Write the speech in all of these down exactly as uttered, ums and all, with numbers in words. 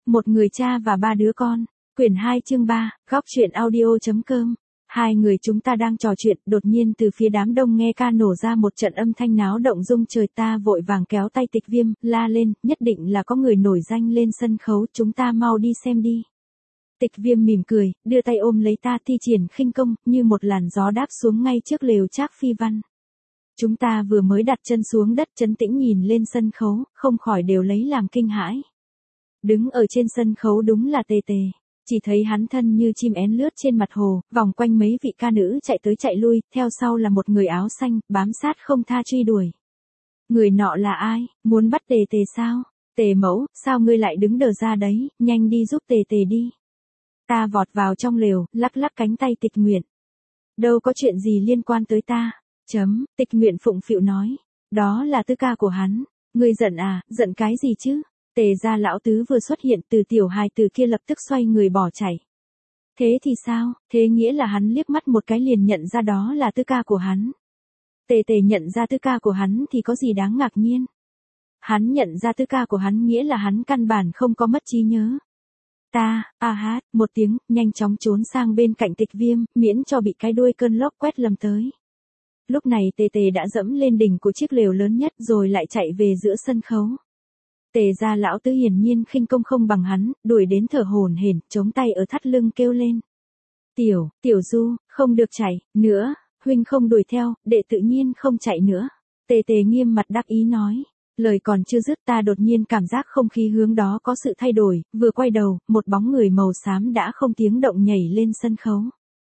Một người cha và ba đứa con. Quyển hai chương ba, góc truyện audio.com. Hai người chúng ta đang trò chuyện, đột nhiên từ phía đám đông nghe ca nổ ra một trận âm thanh náo động rung trời, ta vội vàng kéo tay Tịch Viêm, la lên, nhất định là có người nổi danh lên sân khấu, chúng ta mau đi xem đi. Tịch Viêm mỉm cười, đưa tay ôm lấy ta, thi triển khinh công, như một làn gió đáp xuống ngay trước lều Trác Phi Văn. Chúng ta vừa mới đặt chân xuống đất, trấn tĩnh nhìn lên sân khấu, không khỏi đều lấy làm kinh hãi. Đứng ở trên sân khấu đúng là Tề Tề. Chỉ thấy hắn thân như chim én lướt trên mặt hồ, vòng quanh mấy vị ca nữ chạy tới chạy lui, theo sau là một người áo xanh, bám sát không tha truy đuổi. Người nọ là ai, muốn bắt Tề Tề sao? Tề mẫu, sao ngươi lại đứng đờ ra đấy, nhanh đi giúp Tề Tề đi. Ta vọt vào trong lều, lắc lắc cánh tay Tịch Nguyện. Đâu có chuyện gì liên quan tới ta. Chấm, Tịch Nguyện phụng phịu nói. Đó là tư ca của hắn. Ngươi giận à, giận cái gì chứ? Tề gia lão tứ vừa xuất hiện, từ tiểu hài từ kia lập tức xoay người bỏ chạy. Thế thì sao, thế nghĩa là hắn liếc mắt một cái liền nhận ra đó là tư ca của hắn. Tề Tề nhận ra tư ca của hắn thì có gì đáng ngạc nhiên. Hắn nhận ra tư ca của hắn nghĩa là hắn căn bản không có mất trí nhớ. Ta, a hát, một tiếng, nhanh chóng trốn sang bên cạnh Tịch Viêm, miễn cho bị cái đuôi cơn lốc quét lầm tới. Lúc này Tề Tề đã dẫm lên đỉnh của chiếc lều lớn nhất rồi lại chạy về giữa sân khấu. Tề gia lão tứ hiển nhiên khinh công không bằng hắn, đuổi đến thở hổn hển, chống tay ở thắt lưng kêu lên. Tiểu, tiểu Du, không được chạy, nữa, huynh không đuổi theo, đệ tự nhiên không chạy nữa. Tề Tề nghiêm mặt đắc ý nói. Lời còn chưa dứt ta đột nhiên cảm giác không khí hướng đó có sự thay đổi, vừa quay đầu, một bóng người màu xám đã không tiếng động nhảy lên sân khấu.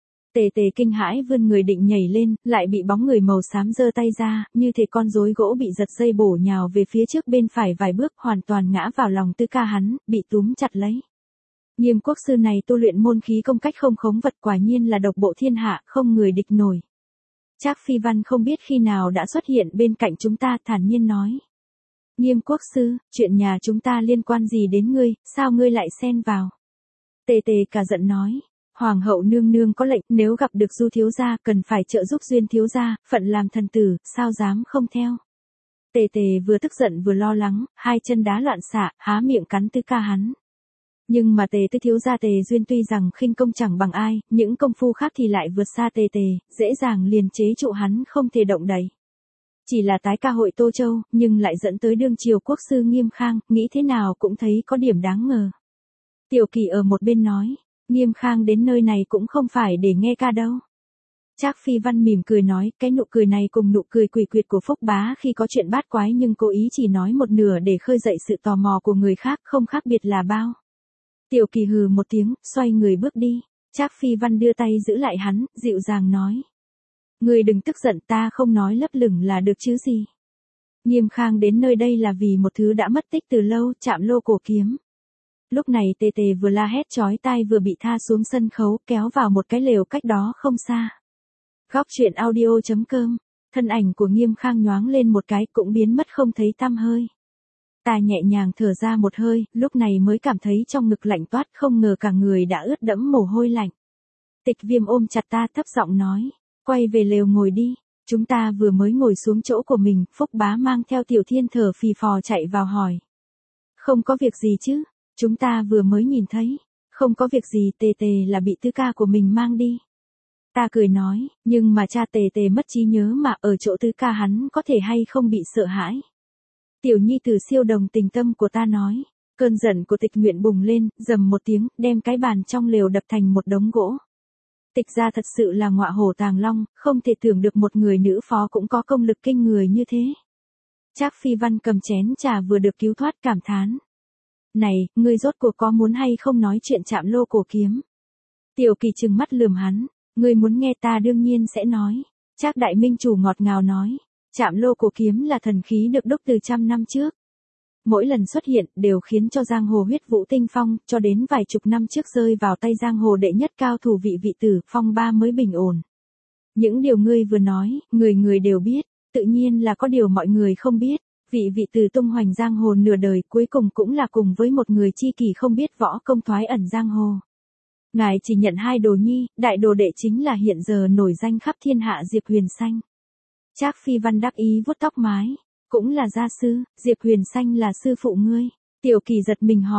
Tề Tề kinh hãi vươn người định nhảy lên, lại bị bóng người màu xám giơ tay ra, như thể con rối gỗ bị giật dây bổ nhào về phía trước bên phải vài bước, hoàn toàn ngã vào lòng tư ca hắn, bị túm chặt lấy. Nghiêm quốc sư này tu luyện môn khí công cách không khống vật, quả nhiên là độc bộ thiên hạ, không người địch nổi. Trác Phi Văn không biết khi nào đã xuất hiện bên cạnh chúng ta, thản nhiên nói. Nghiêm quốc sư, chuyện nhà chúng ta liên quan gì đến ngươi, sao ngươi lại xen vào? Tề Tề cả giận nói. Hoàng hậu nương nương có lệnh, nếu gặp được Du thiếu gia cần phải trợ giúp Duyên thiếu gia, phận làm thần tử, sao dám không theo. Tề Tề vừa tức giận vừa lo lắng, hai chân đá loạn xạ, há miệng cắn tư ca hắn. Nhưng mà Tề tư thiếu gia Tề Duyên tuy rằng khinh công chẳng bằng ai, những công phu khác thì lại vượt xa Tề Tề, dễ dàng liền chế trụ hắn không thể động đậy. Chỉ là tái ca hội Tô Châu, nhưng lại dẫn tới đương triều quốc sư Nghiêm Khang, nghĩ thế nào cũng thấy có điểm đáng ngờ. Tiểu Kỳ ở một bên nói. Nghiêm Khang đến nơi này cũng không phải để nghe ca đâu. Trác Phi Văn mỉm cười nói, cái nụ cười này cùng nụ cười quỷ quyệt của Phúc Bá khi có chuyện bát quái nhưng cố ý chỉ nói một nửa để khơi dậy sự tò mò của người khác, không khác biệt là bao. Tiểu Kỳ hừ một tiếng, xoay người bước đi. Trác Phi Văn đưa tay giữ lại hắn, dịu dàng nói. Ngươi đừng tức giận, ta không nói lấp lửng là được chứ gì. Nghiêm Khang đến nơi đây là vì một thứ đã mất tích từ lâu, Trạm Lô Cổ Kiếm. Lúc này Tề Tề vừa la hét chói tai vừa bị tha xuống sân khấu, kéo vào một cái lều cách đó không xa. Góc truyện audio.com, thân ảnh của Nghiêm Khang nhoáng lên một cái cũng biến mất không thấy tăm hơi. Ta nhẹ nhàng thở ra một hơi, lúc này mới cảm thấy trong ngực lạnh toát, không ngờ cả người đã ướt đẫm mồ hôi lạnh. Tịch Viêm ôm chặt ta thấp giọng nói, quay về lều ngồi đi. Chúng ta vừa mới ngồi xuống chỗ của mình, Phúc Bá mang theo Tiểu Thiên thở phì phò chạy vào hỏi. Không có việc gì chứ? Chúng ta vừa mới nhìn thấy, không có việc gì, Tề Tề là bị tư ca của mình mang đi. Ta cười nói, nhưng mà cha Tề Tề mất trí nhớ mà ở chỗ tư ca hắn có thể hay không bị sợ hãi. Tiểu nhi tử siêu đồng tình tâm của ta nói, cơn giận của Tịch Nguyện bùng lên, rầm một tiếng, đem cái bàn trong lều đập thành một đống gỗ. Tịch gia thật sự là ngọa hổ tàng long, không thể tưởng được một người nữ phó cũng có công lực kinh người như thế. Trác Phi Văn cầm chén trà vừa được cứu thoát cảm thán. Này, ngươi rốt cuộc có muốn hay không nói chuyện Trạm Lô Cổ Kiếm? Tiểu Kỳ trừng mắt lườm hắn, ngươi muốn nghe ta đương nhiên sẽ nói. Trác Đại Minh chủ ngọt ngào nói, Trạm Lô Cổ Kiếm là thần khí được đúc từ trăm năm trước. Mỗi lần xuất hiện đều khiến cho giang hồ huyết vũ tinh phong, cho đến vài chục năm trước rơi vào tay giang hồ đệ nhất cao thủ vị vị tử, phong ba mới bình ổn. Những điều ngươi vừa nói, người người đều biết, tự nhiên là có điều mọi người không biết. Vị vị tử tung hoành giang hồ nửa đời cuối cùng cũng là cùng với một người chi kỷ không biết võ công thoái ẩn giang hồ. Ngài chỉ nhận hai đồ nhi, đại đồ đệ chính là hiện giờ nổi danh khắp thiên hạ Diệp Huyền Xanh. Trác Phi Văn đắc ý vuốt tóc mái, cũng là gia sư, Diệp Huyền Xanh là sư phụ ngươi. Tiểu Kỳ giật mình hỏi,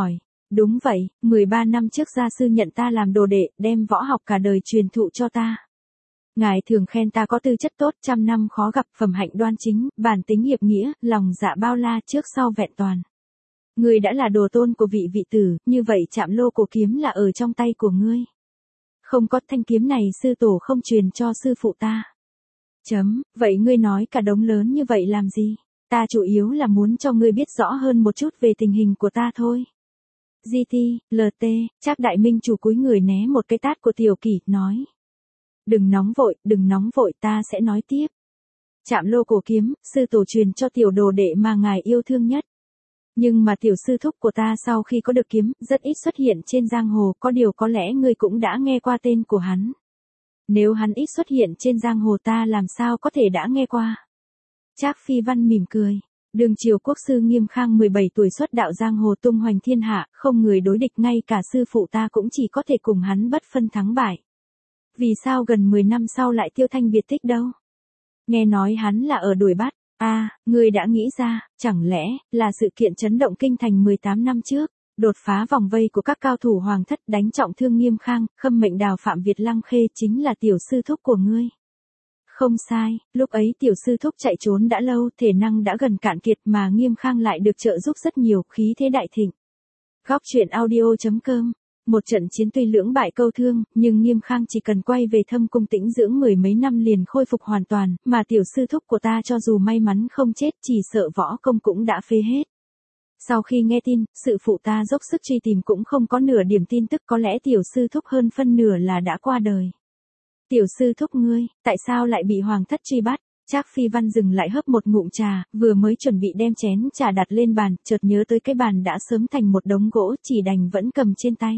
Đúng vậy, mười ba năm trước gia sư nhận ta làm đồ đệ, đem võ học cả đời truyền thụ cho ta. Ngài thường khen ta có tư chất tốt, trăm năm khó gặp, phẩm hạnh đoan chính, bản tính hiệp nghĩa, lòng dạ bao la, trước sau vẹn toàn. Ngươi đã là đồ tôn của vị vị tử, như vậy Trạm Lô Cổ kiếm là ở trong tay của ngươi. Không có thanh kiếm này sư tổ không truyền cho sư phụ ta. Chấm, vậy ngươi nói cả đống lớn như vậy làm gì? Ta chủ yếu là muốn cho ngươi biết rõ hơn một chút về tình hình của ta thôi. giê tê, lờ tê, Trác Đại Minh chủ cúi người né một cái tát của Tiểu Kỷ, nói. Đừng nóng vội, đừng nóng vội, ta sẽ nói tiếp. Trạm Lô Cổ kiếm, sư tổ truyền cho tiểu đồ đệ mà ngài yêu thương nhất. Nhưng mà tiểu sư thúc của ta sau khi có được kiếm, rất ít xuất hiện trên giang hồ, có điều có lẽ ngươi cũng đã nghe qua tên của hắn. Nếu hắn ít xuất hiện trên giang hồ ta làm sao có thể đã nghe qua. Trác Phi Văn mỉm cười. Đường triều quốc sư Nghiêm Khang mười bảy tuổi xuất đạo giang hồ tung hoành thiên hạ, không người đối địch, ngay cả sư phụ ta cũng chỉ có thể cùng hắn bất phân thắng bại. Vì sao gần mười năm sau lại tiêu thanh biệt tích đâu? Nghe nói hắn là ở đuổi bắt. À, ngươi đã nghĩ ra, chẳng lẽ là sự kiện chấn động kinh thành mười tám năm trước, đột phá vòng vây của các cao thủ hoàng thất, đánh trọng thương Nghiêm Khang, khâm mệnh đào Phạm Việt Lăng Khê chính là tiểu sư thúc của ngươi. Không sai, lúc ấy tiểu sư thúc chạy trốn đã lâu, thể năng đã gần cạn kiệt mà Nghiêm Khang lại được trợ giúp rất nhiều, khí thế đại thịnh. Góc truyện audio chấm com. Một trận chiến tuy lưỡng bại câu thương, nhưng Nghiêm Khang chỉ cần quay về Thâm Cung tĩnh dưỡng mười mấy năm liền khôi phục hoàn toàn, mà tiểu sư thúc của ta cho dù may mắn không chết, chỉ sợ võ công cũng đã phế hết. Sau khi nghe tin, sự phụ ta dốc sức truy tìm cũng không có nửa điểm tin tức, có lẽ tiểu sư thúc hơn phân nửa là đã qua đời. Tiểu sư thúc ngươi, tại sao lại bị hoàng thất truy bắt? Trác Phi Văn dừng lại hớp một ngụm trà, vừa mới chuẩn bị đem chén trà đặt lên bàn, chợt nhớ tới cái bàn đã sớm thành một đống gỗ, chỉ đành vẫn cầm trên tay.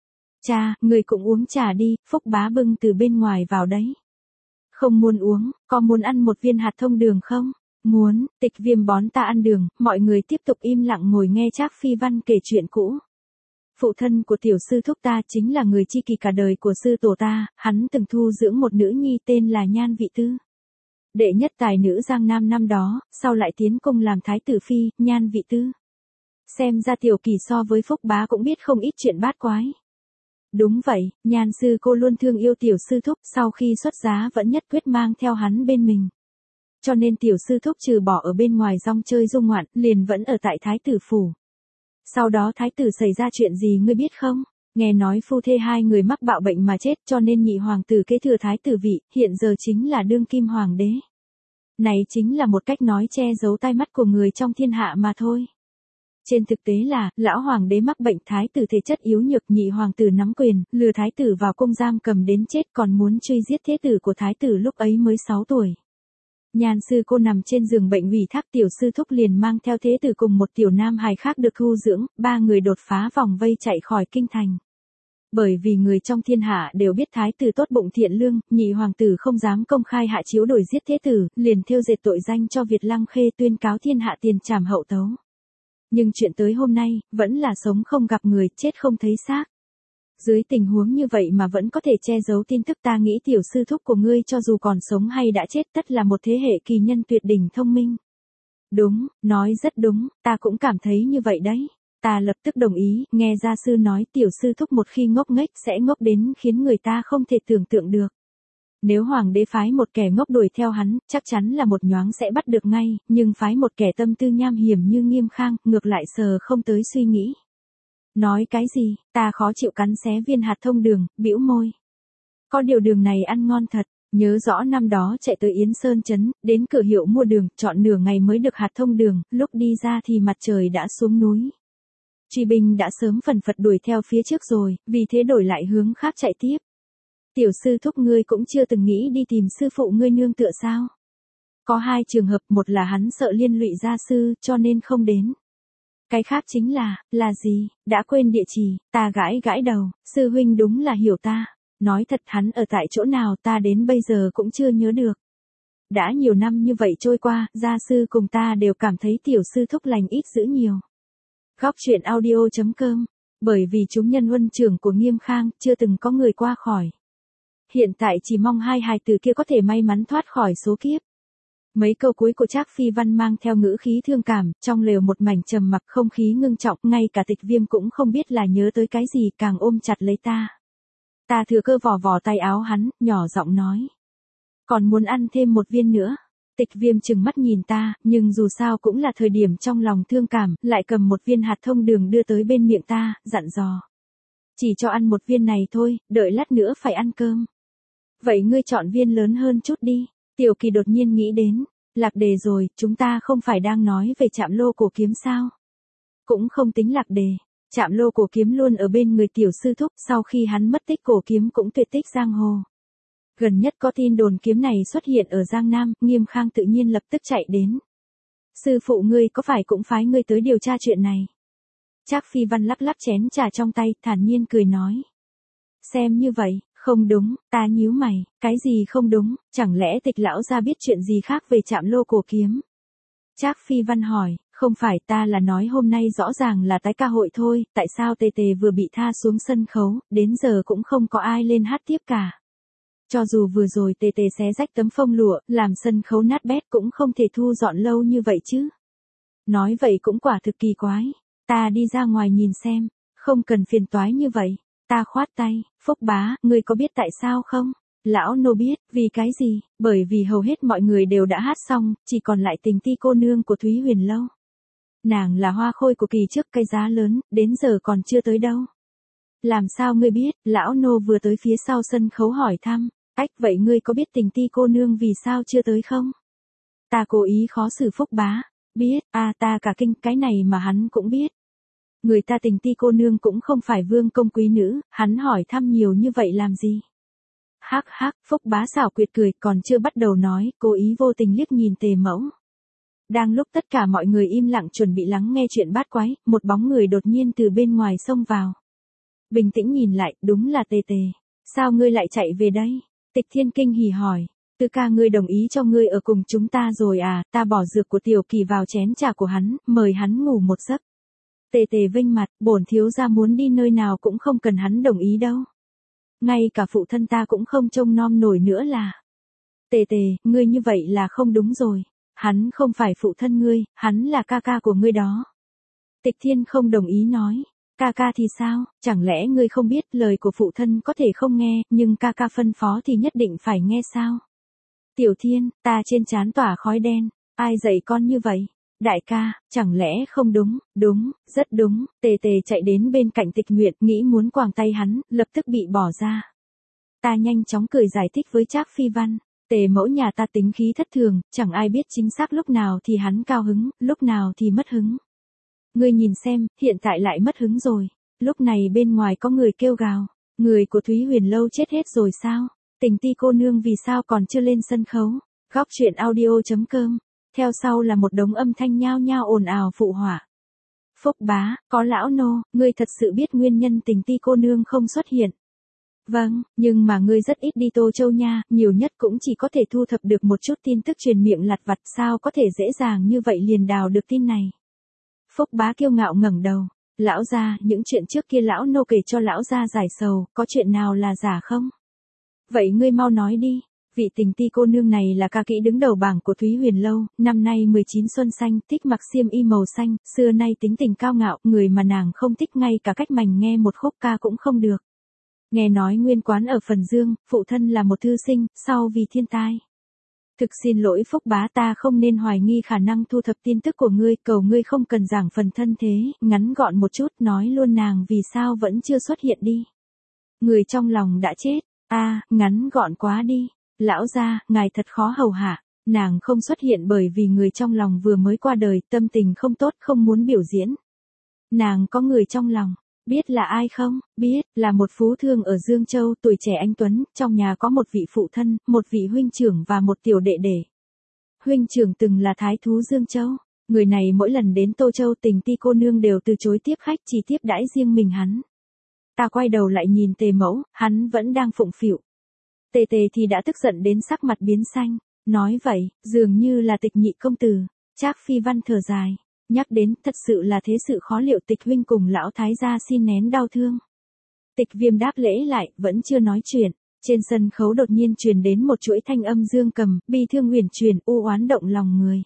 Cha, người cũng uống trà đi, Phúc bá bưng từ bên ngoài vào đấy. Không muốn uống, có muốn ăn một viên hạt thông đường không? Muốn, Tịch Viêm bón ta ăn đường, mọi người tiếp tục im lặng ngồi nghe Trác Phi Văn kể chuyện cũ. Phụ thân của tiểu sư thúc ta chính là người tri kỷ cả đời của sư tổ ta, hắn từng thu dưỡng một nữ nhi tên là Nhan Vị Tư. Đệ nhất tài nữ Giang Nam năm đó, sau lại tiến cung làm thái tử phi, Nhan Vị Tư. Xem ra tiểu Kỳ so với Phúc bá cũng biết không ít chuyện bát quái. Đúng vậy, Nhan sư cô luôn thương yêu tiểu sư thúc, sau khi xuất giá vẫn nhất quyết mang theo hắn bên mình. Cho nên tiểu sư thúc trừ bỏ ở bên ngoài rong chơi dung ngoạn, liền vẫn ở tại thái tử phủ. Sau đó thái tử xảy ra chuyện gì ngươi biết không? Nghe nói phu thê hai người mắc bạo bệnh mà chết, cho nên nhị hoàng tử kế thừa thái tử vị, hiện giờ chính là đương kim hoàng đế. Này chính là một cách nói che giấu tai mắt của người trong thiên hạ mà thôi. Trên thực tế là, lão hoàng đế mắc bệnh, thái tử thể chất yếu nhược, nhị hoàng tử nắm quyền, lừa thái tử vào cung giam cầm đến chết, còn muốn truy giết thế tử của thái tử lúc ấy mới sáu tuổi. Nhan sư cô nằm trên giường bệnh ủy thác, tiểu sư thúc liền mang theo thế tử cùng một tiểu nam hài khác được thu dưỡng, ba người đột phá vòng vây chạy khỏi kinh thành. Bởi vì người trong thiên hạ đều biết thái tử tốt bụng thiện lương, nhị hoàng tử không dám công khai hạ chiếu đổi giết thế tử, liền thêu dệt tội danh cho Việt Lăng Khê tuyên cáo thiên hạ tiền trảm hậu tấu. Nhưng chuyện tới hôm nay, vẫn là sống không gặp người, chết không thấy xác. Dưới tình huống như vậy mà vẫn có thể che giấu tin tức, ta nghĩ tiểu sư thúc của ngươi cho dù còn sống hay đã chết tất là một thế hệ kỳ nhân tuyệt đỉnh thông minh. Đúng, nói rất đúng, ta cũng cảm thấy như vậy đấy. Ta lập tức đồng ý, nghe gia sư nói tiểu sư thúc một khi ngốc nghếch sẽ ngốc đến khiến người ta không thể tưởng tượng được. Nếu hoàng đế phái một kẻ ngốc đuổi theo hắn, chắc chắn là một nhoáng sẽ bắt được ngay, nhưng phái một kẻ tâm tư nham hiểm như Nghiêm Khang, ngược lại sờ không tới suy nghĩ. Nói cái gì, ta khó chịu cắn xé viên hạt thông đường, bĩu môi. Có điều đường này ăn ngon thật, nhớ rõ năm đó chạy tới Yến Sơn Trấn, đến cửa hiệu mua đường, chọn nửa ngày mới được hạt thông đường, lúc đi ra thì mặt trời đã xuống núi. Truy binh đã sớm phần phật đuổi theo phía trước rồi, vì thế đổi lại hướng khác chạy tiếp. Tiểu sư thúc ngươi cũng chưa từng nghĩ đi tìm sư phụ ngươi nương tựa sao? Có hai trường hợp, một là hắn sợ liên lụy gia sư, cho nên không đến. Cái khác chính là, là gì, đã quên địa chỉ, ta gãi gãi đầu, sư huynh đúng là hiểu ta. Nói thật hắn ở tại chỗ nào ta đến bây giờ cũng chưa nhớ được. Đã nhiều năm như vậy trôi qua, gia sư cùng ta đều cảm thấy tiểu sư thúc lành ít dữ nhiều. Góc truyện audio chấm com, bởi vì chúng nhân huân trưởng của Nghiêm Khang, chưa từng có người qua khỏi. Hiện tại chỉ mong hai hài tử kia có thể may mắn thoát khỏi số kiếp. Mấy câu cuối của Trác Phi Văn mang theo ngữ khí thương cảm, trong lều một mảnh trầm mặc không khí ngưng trọng, ngay cả Tịch Viêm cũng không biết là nhớ tới cái gì càng ôm chặt lấy ta. Ta thừa cơ vò vò tay áo hắn, nhỏ giọng nói. Còn muốn ăn thêm một viên nữa. Tịch Viêm trừng mắt nhìn ta, nhưng dù sao cũng là thời điểm trong lòng thương cảm, lại cầm một viên hạt thông đường đưa tới bên miệng ta, dặn dò. Chỉ cho ăn một viên này thôi, đợi lát nữa phải ăn cơm. Vậy ngươi chọn viên lớn hơn chút đi. Tiểu Kỳ đột nhiên nghĩ đến, lạc đề rồi, chúng ta không phải đang nói về Trạm Lô Cổ Kiếm sao? Cũng không tính lạc đề, Trạm Lô Cổ Kiếm luôn ở bên người tiểu sư thúc, sau khi hắn mất tích cổ kiếm cũng tuyệt tích giang hồ. Gần nhất có tin đồn kiếm này xuất hiện ở Giang Nam, Nghiêm Khang tự nhiên lập tức chạy đến. Sư phụ ngươi có phải cũng phái ngươi tới điều tra chuyện này? Trác Phi Văn lắc lắc chén trà trong tay, thản nhiên cười nói. Xem như vậy, không đúng, ta nhíu mày, cái gì không đúng, chẳng lẽ Tịch lão gia biết chuyện gì khác về Trạm Lô Cổ Kiếm? Trác Phi Văn hỏi, không phải, ta là nói hôm nay rõ ràng là tái ca hội thôi, tại sao Tề Tề vừa bị tha xuống sân khấu, đến giờ cũng không có ai lên hát tiếp cả. Cho dù vừa rồi Tề Tề xé rách tấm phông lụa, làm sân khấu nát bét cũng không thể thu dọn lâu như vậy chứ. Nói vậy cũng quả thực kỳ quái, ta đi ra ngoài nhìn xem, không cần phiền toái như vậy. Ta khoát tay, Phúc bá, ngươi có biết tại sao không? Lão nô biết, vì cái gì? Bởi vì hầu hết mọi người đều đã hát xong, chỉ còn lại Tình Ti cô nương của Thúy Huyền Lâu. Nàng là hoa khôi của kỳ trước cây giá lớn, đến giờ còn chưa tới đâu. Làm sao ngươi biết? Lão nô vừa tới phía sau sân khấu hỏi thăm. Ách, vậy ngươi có biết Tình Ti cô nương vì sao chưa tới không? Ta cố ý khó xử Phúc bá. Biết, à ta cả kinh, cái này mà hắn cũng biết. Người ta Tình Ti cô nương cũng không phải vương công quý nữ, hắn hỏi thăm nhiều như vậy làm gì? Hắc hắc, Phúc bá xảo quyệt cười, còn chưa bắt đầu nói, cố ý vô tình liếc nhìn Tề Mẫu. Đang lúc tất cả mọi người im lặng chuẩn bị lắng nghe chuyện bát quái, một bóng người đột nhiên từ bên ngoài xông vào. Bình tĩnh nhìn lại, đúng là Tề Tề. Sao ngươi lại chạy về đây? Tịch Thiên kinh hỉ hỏi. Tư ca ngươi đồng ý cho ngươi ở cùng chúng ta rồi à? Ta bỏ dược của Tiểu Kỳ vào chén trà của hắn, mời hắn ngủ một giấc. Tề Tề vênh mặt, bổn thiếu gia muốn đi nơi nào cũng không cần hắn đồng ý đâu. Ngay cả phụ thân ta cũng không trông nom nổi nữa là. Tề Tề, ngươi như vậy là không đúng rồi. Hắn không phải phụ thân ngươi, hắn là ca ca của ngươi đó. Tịch Thiên không đồng ý nói. Ca ca thì sao, chẳng lẽ ngươi không biết lời của phụ thân có thể không nghe, nhưng ca ca phân phó thì nhất định phải nghe sao? Tiểu Thiên, ta trên trán tỏa khói đen, ai dạy con như vậy? Đại ca, chẳng lẽ không đúng? Đúng, rất đúng. Tề Tề chạy đến bên cạnh Tịch Nguyệt, nghĩ muốn quàng tay hắn, lập tức bị bỏ ra. Ta nhanh chóng cười giải thích với Trác Phi Văn. Tề mẫu nhà ta tính khí thất thường, chẳng ai biết chính xác lúc nào thì hắn cao hứng, lúc nào thì mất hứng. Ngươi nhìn xem, hiện tại lại mất hứng rồi. Lúc này bên ngoài có người kêu gào. Người của Thúy Huyền Lâu chết hết rồi sao? Tình Ti cô nương vì sao còn chưa lên sân khấu? Góc truyện audio chấm com. Theo sau là một đống âm thanh nhao nhao ồn ào phụ họa. Phúc bá, có lão nô, ngươi thật sự biết nguyên nhân Tình Ti cô nương không xuất hiện. Vâng, nhưng mà ngươi rất ít đi Tô Châu nha, nhiều nhất cũng chỉ có thể thu thập được một chút tin tức truyền miệng lặt vặt, sao có thể dễ dàng như vậy liền đào được tin này. Phúc bá kiêu ngạo ngẩng đầu, lão gia, những chuyện trước kia lão nô kể cho lão gia giải sầu, có chuyện nào là giả không? Vậy ngươi mau nói đi, vị Tình Ti cô nương này là ca kỹ đứng đầu bảng của Thúy Huyền Lâu, năm nay mười chín xuân xanh, thích mặc xiêm y màu xanh, xưa nay tính tình cao ngạo, người mà nàng không thích ngay cả cách mành nghe một khúc ca cũng không được. Nghe nói nguyên quán ở Phần Dương, phụ thân là một thư sinh, sau vì thiên tai. Thực xin lỗi Phúc bá, ta không nên hoài nghi khả năng thu thập tin tức của ngươi, cầu ngươi không cần giảng phần thân thế, ngắn gọn một chút, nói luôn nàng vì sao vẫn chưa xuất hiện đi. Người trong lòng đã chết, a à, ngắn gọn quá đi, lão gia, ngài thật khó hầu hạ, nàng không xuất hiện bởi vì người trong lòng vừa mới qua đời, tâm tình không tốt, không muốn biểu diễn. Nàng có người trong lòng. Biết là ai không? Biết, là một phú thương ở Dương Châu, tuổi trẻ anh tuấn, trong nhà có một vị phụ thân, một vị huynh trưởng và một tiểu đệ đệ. Huynh trưởng từng là thái thú Dương Châu. Người này mỗi lần đến Tô Châu Tình Ti cô nương đều từ chối tiếp khách, chỉ tiếp đãi riêng mình hắn. Ta quay đầu lại nhìn Tề Mẫu, hắn vẫn đang phụng phịu. Tề Tề thì đã tức giận đến sắc mặt biến xanh. Nói vậy, dường như là Tịch nhị công tử. Trác Phi Văn thở dài. Nhắc đến, thật sự là thế sự khó liệu, Tịch huynh cùng lão thái gia xin nén đau thương. Tịch Viêm đáp lễ lại, vẫn chưa nói chuyện. Trên sân khấu đột nhiên truyền đến một chuỗi thanh âm dương cầm, bi thương huyền truyền, u oán động lòng người.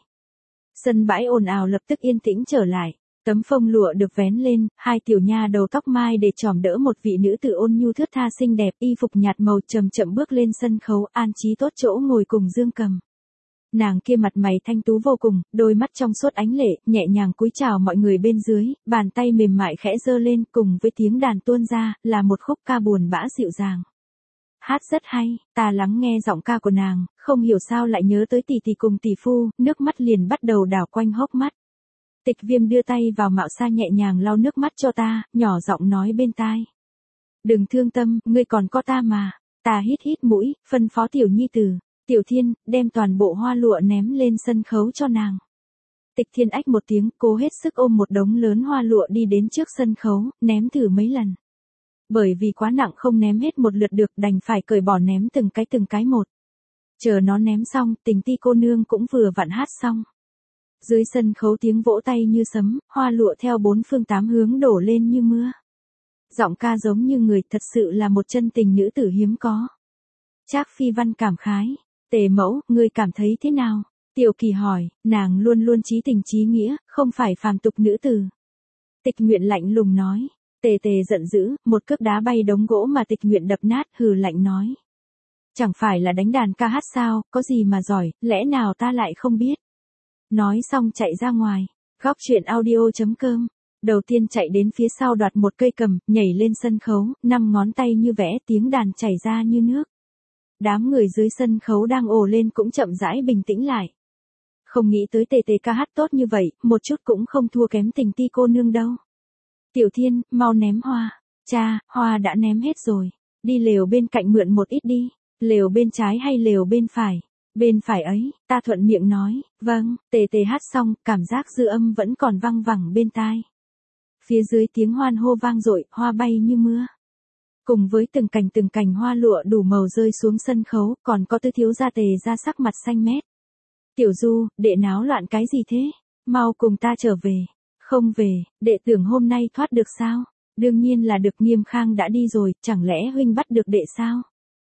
Sân bãi ồn ào lập tức yên tĩnh trở lại. Tấm phông lụa được vén lên, hai tiểu nha đầu tóc mai để tròm đỡ một vị nữ tử ôn nhu thướt tha xinh đẹp, y phục nhạt màu chậm chậm bước lên sân khấu, an trí tốt chỗ ngồi cùng dương cầm. Nàng kia mặt mày thanh tú vô cùng, đôi mắt trong suốt ánh lệ, nhẹ nhàng cúi chào mọi người bên dưới, bàn tay mềm mại khẽ giơ lên, cùng với tiếng đàn tuôn ra, là một khúc ca buồn bã dịu dàng. Hát rất hay, ta lắng nghe giọng ca của nàng, không hiểu sao lại nhớ tới tỷ tỷ cùng tỷ phu, nước mắt liền bắt đầu đảo quanh hốc mắt. Tịch Viêm đưa tay vào mạo xa nhẹ nhàng lau nước mắt cho ta, nhỏ giọng nói bên tai. Đừng thương tâm, ngươi còn có ta mà. Ta hít hít mũi, phân phó tiểu nhi tử, Tiểu Thiên, đem toàn bộ hoa lụa ném lên sân khấu cho nàng. Tịch Thiên ách một tiếng, cố hết sức ôm một đống lớn hoa lụa đi đến trước sân khấu, ném thử mấy lần. Bởi vì quá nặng không ném hết một lượt được, đành phải cởi bỏ ném từng cái từng cái một. Chờ nó ném xong, Tình Ti cô nương cũng vừa vặn hát xong. Dưới sân khấu tiếng vỗ tay như sấm, hoa lụa theo bốn phương tám hướng đổ lên như mưa. Giọng ca giống như người, thật sự là một chân tình nữ tử hiếm có. Trác Phi Văn cảm khái, Tề mẫu, ngươi cảm thấy thế nào? Tiểu Kỳ hỏi, nàng luôn luôn chí tình chí nghĩa, không phải phàm tục nữ tử. Tịch Nguyện lạnh lùng nói, Tề Tề giận dữ, một cước đá bay đống gỗ mà Tịch Nguyện đập nát, hừ lạnh nói. Chẳng phải là đánh đàn ca hát sao, có gì mà giỏi, lẽ nào ta lại không biết? Nói xong chạy ra ngoài. Góc truyện audio chấm com. Đầu tiên chạy đến phía sau đoạt một cây cầm, nhảy lên sân khấu, năm ngón tay như vẽ, tiếng đàn chảy ra như nước. Đám người dưới sân khấu đang ồ lên cũng chậm rãi bình tĩnh lại. Không nghĩ tới Tề Tề ca hát tốt như vậy, một chút cũng không thua kém Tình Ti cô nương đâu. Tiểu Thiên, mau ném hoa. Cha, hoa đã ném hết rồi. Đi lều bên cạnh mượn một ít đi. Lều bên trái hay lều bên phải? Bên phải ấy, ta thuận miệng nói, vâng. Tề Tề hát xong, cảm giác dư âm vẫn còn văng vẳng bên tai. Phía dưới tiếng hoan hô vang dội, hoa bay như mưa. Cùng với từng cành từng cành hoa lụa đủ màu rơi xuống sân khấu, còn có Tứ thiếu gia Tề ra sắc mặt xanh mét. Tiểu Du, đệ náo loạn cái gì thế? Mau cùng ta trở về. Không về, đệ tưởng hôm nay thoát được sao? Đương nhiên là được, Nghiêm Khang đã đi rồi, chẳng lẽ huynh bắt được đệ sao?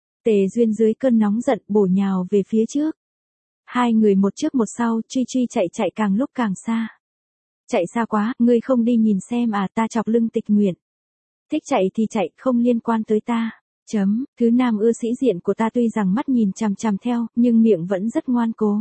Tề Duyên dưới cơn nóng giận bổ nhào về phía trước. Hai người một trước một sau, truy truy chạy chạy càng lúc càng xa. Chạy xa quá, ngươi không đi nhìn xem à? Ta chọc lưng Tịch Nguyện. Thích chạy thì chạy, không liên quan tới ta. Chấm, thứ nam ưa sĩ diện của ta tuy rằng mắt nhìn chằm chằm theo, nhưng miệng vẫn rất ngoan cố.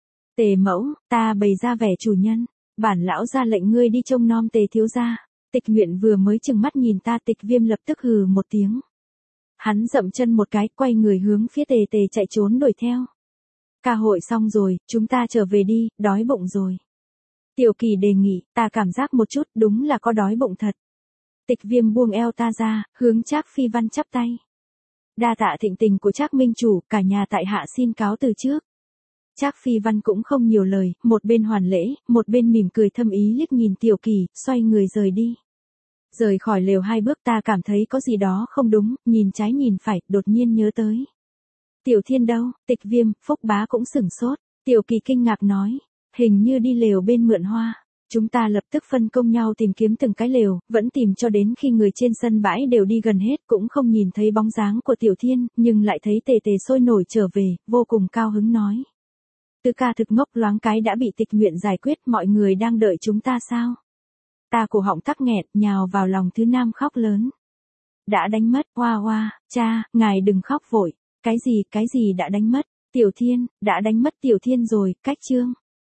Tề mẫu, ta bày ra vẻ chủ nhân. Bản lão ra lệnh ngươi đi trông nom Tề thiếu gia. Tịch Nguyện vừa mới chừng mắt nhìn ta, Tịch Viêm lập tức hừ một tiếng. Hắn dậm chân một cái, quay người hướng phía Tề Tề chạy trốn đuổi theo. Ca hội xong rồi, chúng ta trở về đi, đói bụng rồi. Tiểu Kỳ đề nghị, ta cảm giác một chút, đúng là có đói bụng thật. Tịch Viêm buông eo ta ra, hướng Trác Phi Văn chắp tay. Đa tạ thịnh tình của Trác minh chủ, cả nhà tại hạ xin cáo từ trước. Trác Phi Văn cũng không nhiều lời, một bên hoàn lễ, một bên mỉm cười thâm ý liếc nhìn Tiểu Kỳ, xoay người rời đi. Rời khỏi lều hai bước ta cảm thấy có gì đó không đúng, nhìn trái nhìn phải, đột nhiên nhớ tới. Tiểu Thiên đâu? Tịch Viêm, Phúc Bá cũng sửng sốt. Tiểu Kỳ kinh ngạc nói, hình như đi lều bên mượn hoa. Chúng ta lập tức phân công nhau tìm kiếm từng cái lều, vẫn tìm cho đến khi người trên sân bãi đều đi gần hết, cũng không nhìn thấy bóng dáng của Tiểu Thiên, nhưng lại thấy Tề Tề sôi nổi trở về, vô cùng cao hứng nói. Tứ ca thực ngốc, loáng cái đã bị Tịch Nguyện giải quyết, mọi người đang đợi chúng ta sao? Ta cổ họng tắc nghẹn, nhào vào lòng thứ nam khóc lớn. Đã đánh mất, hoa hoa, cha, ngài đừng khóc vội. Cái gì, cái gì đã đánh mất? Tiểu Thiên, đã đánh mất Tiểu Thiên rồi, cách chương.